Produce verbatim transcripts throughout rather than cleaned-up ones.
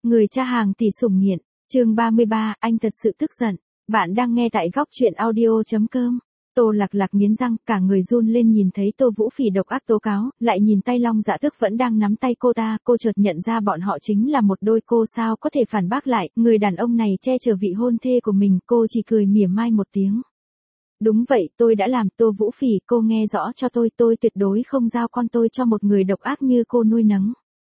Người cha hàng tỷ sủng nghiện, chương ba mươi ba, anh thật sự tức giận. Bạn đang nghe tại góc truyện audio.com. Tô Lạc Lạc nghiến răng, cả người run lên nhìn thấy Tô Vũ Phỉ độc ác tố cáo, lại nhìn tay Long Dạ Tước vẫn đang nắm tay cô ta, cô chợt nhận ra bọn họ chính là một đôi, cô sao có thể phản bác lại, người đàn ông này che chở vị hôn thê của mình, cô chỉ cười mỉa mai một tiếng. Đúng vậy, tôi đã làm. Tô Vũ Phỉ, cô nghe rõ cho tôi, tôi tuyệt đối không giao con tôi cho một người độc ác như cô nuôi nấng.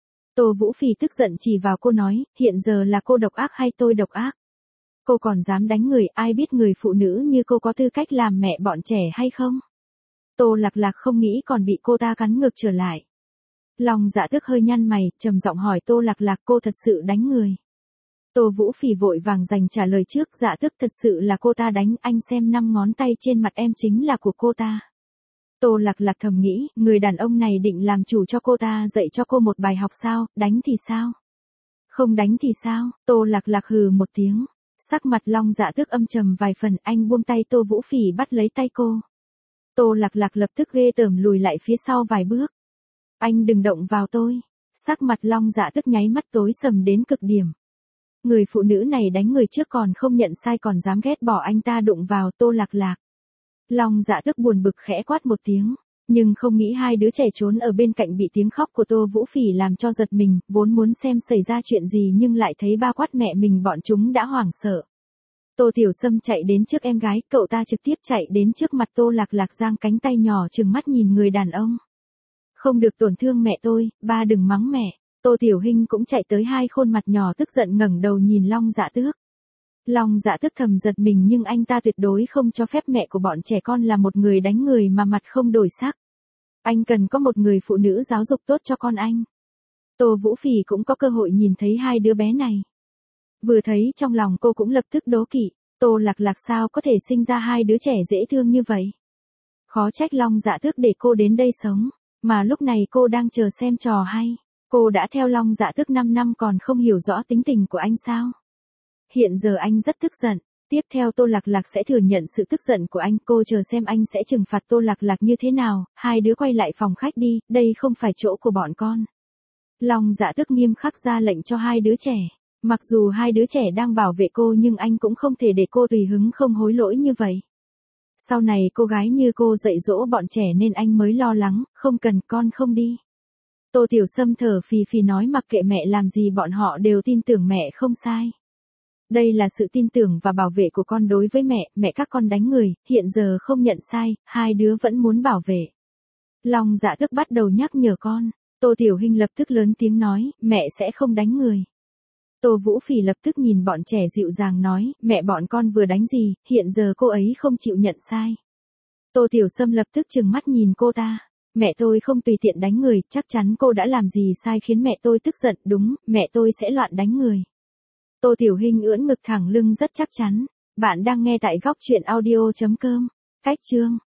Tô Vũ Phỉ tức giận chỉ vào cô nói, hiện giờ là cô độc ác hay tôi độc ác? Cô còn dám đánh người, ai biết người phụ nữ như cô có tư cách làm mẹ bọn trẻ hay không? Tô Lạc Lạc không nghĩ còn bị cô ta cắn ngược trở lại. Long Dạ Tước hơi nhăn mày, trầm giọng hỏi Tô Lạc Lạc, cô thật sự đánh người? Tô Vũ Phỉ vội vàng giành trả lời trước, Dạ Tước thật sự là cô ta đánh, anh xem năm ngón tay trên mặt em chính là của cô ta. Tô Lạc Lạc thầm nghĩ, người đàn ông này định làm chủ cho cô ta, dạy cho cô một bài học sao, đánh thì sao? Không đánh thì sao? Tô Lạc Lạc hừ một tiếng. Sắc mặt Long Dạ Tước âm trầm vài phần, anh buông tay Tô Vũ Phỉ bắt lấy tay cô. Tô Lạc Lạc lập tức ghê tởm lùi lại phía sau vài bước. Anh đừng động vào tôi. Sắc mặt Long Dạ Tước nháy mắt tối sầm đến cực điểm. Người phụ nữ này đánh người trước còn không nhận sai còn dám ghét bỏ anh ta đụng vào Tô Lạc Lạc. Long Dạ Tước buồn bực khẽ quát một tiếng, nhưng không nghĩ hai đứa trẻ trốn ở bên cạnh bị tiếng khóc của Tô Vũ Phỉ làm cho giật mình, vốn muốn xem xảy ra chuyện gì nhưng lại thấy ba quát mẹ mình, bọn chúng đã hoảng sợ. Tô Tiểu Sâm chạy đến trước em gái, cậu ta trực tiếp chạy đến trước mặt Tô Lạc Lạc, giang cánh tay nhỏ trừng mắt nhìn người đàn ông. Không được tổn thương mẹ tôi, ba đừng mắng mẹ. Tô Tiểu Hinh cũng chạy tới, hai khuôn mặt nhỏ tức giận ngẩng đầu nhìn Long Dạ Tước. Long Dạ Tước thầm giật mình, nhưng anh ta tuyệt đối không cho phép mẹ của bọn trẻ con là một người đánh người mà mặt không đổi sắc. Anh cần có một người phụ nữ giáo dục tốt cho con anh. Tô Vũ Phỉ cũng có cơ hội nhìn thấy hai đứa bé này. Vừa thấy trong lòng cô cũng lập tức đố kỵ, Tô Lạc Lạc sao có thể sinh ra hai đứa trẻ dễ thương như vậy. Khó trách Long Dạ Tước để cô đến đây sống, mà lúc này cô đang chờ xem trò hay. Cô đã theo Long Dạ Tước năm năm còn không hiểu rõ tính tình của anh sao? Hiện giờ anh rất tức giận, tiếp theo Tô Lạc Lạc sẽ thừa nhận sự tức giận của anh, cô chờ xem anh sẽ trừng phạt Tô Lạc Lạc như thế nào. Hai đứa quay lại phòng khách đi, đây không phải chỗ của bọn con. Long Dạ Tước nghiêm khắc ra lệnh cho hai đứa trẻ, mặc dù hai đứa trẻ đang bảo vệ cô nhưng anh cũng không thể để cô tùy hứng không hối lỗi như vậy. Sau này cô gái như cô dạy dỗ bọn trẻ nên anh mới lo lắng, không cần, con không đi. Tô Tiểu Sâm thở phì phì nói, mặc kệ mẹ làm gì bọn họ đều tin tưởng mẹ không sai. Đây là sự tin tưởng và bảo vệ của con đối với mẹ, mẹ các con đánh người, hiện giờ không nhận sai, hai đứa vẫn muốn bảo vệ. Long Dạ Tước bắt đầu nhắc nhở con, Tô Tiểu Hinh lập tức lớn tiếng nói, mẹ sẽ không đánh người. Tô Vũ Phỉ lập tức nhìn bọn trẻ dịu dàng nói, mẹ bọn con vừa đánh gì, hiện giờ cô ấy không chịu nhận sai. Tô Tiểu Sâm lập tức trừng mắt nhìn cô ta. Mẹ tôi không tùy tiện đánh người, chắc chắn cô đã làm gì sai khiến mẹ tôi tức giận, đúng, mẹ tôi sẽ loạn đánh người. Tô Tiểu Hinh ưỡn ngực thẳng lưng rất chắc chắn. Bạn đang nghe tại góc truyện audio.com. Cách chương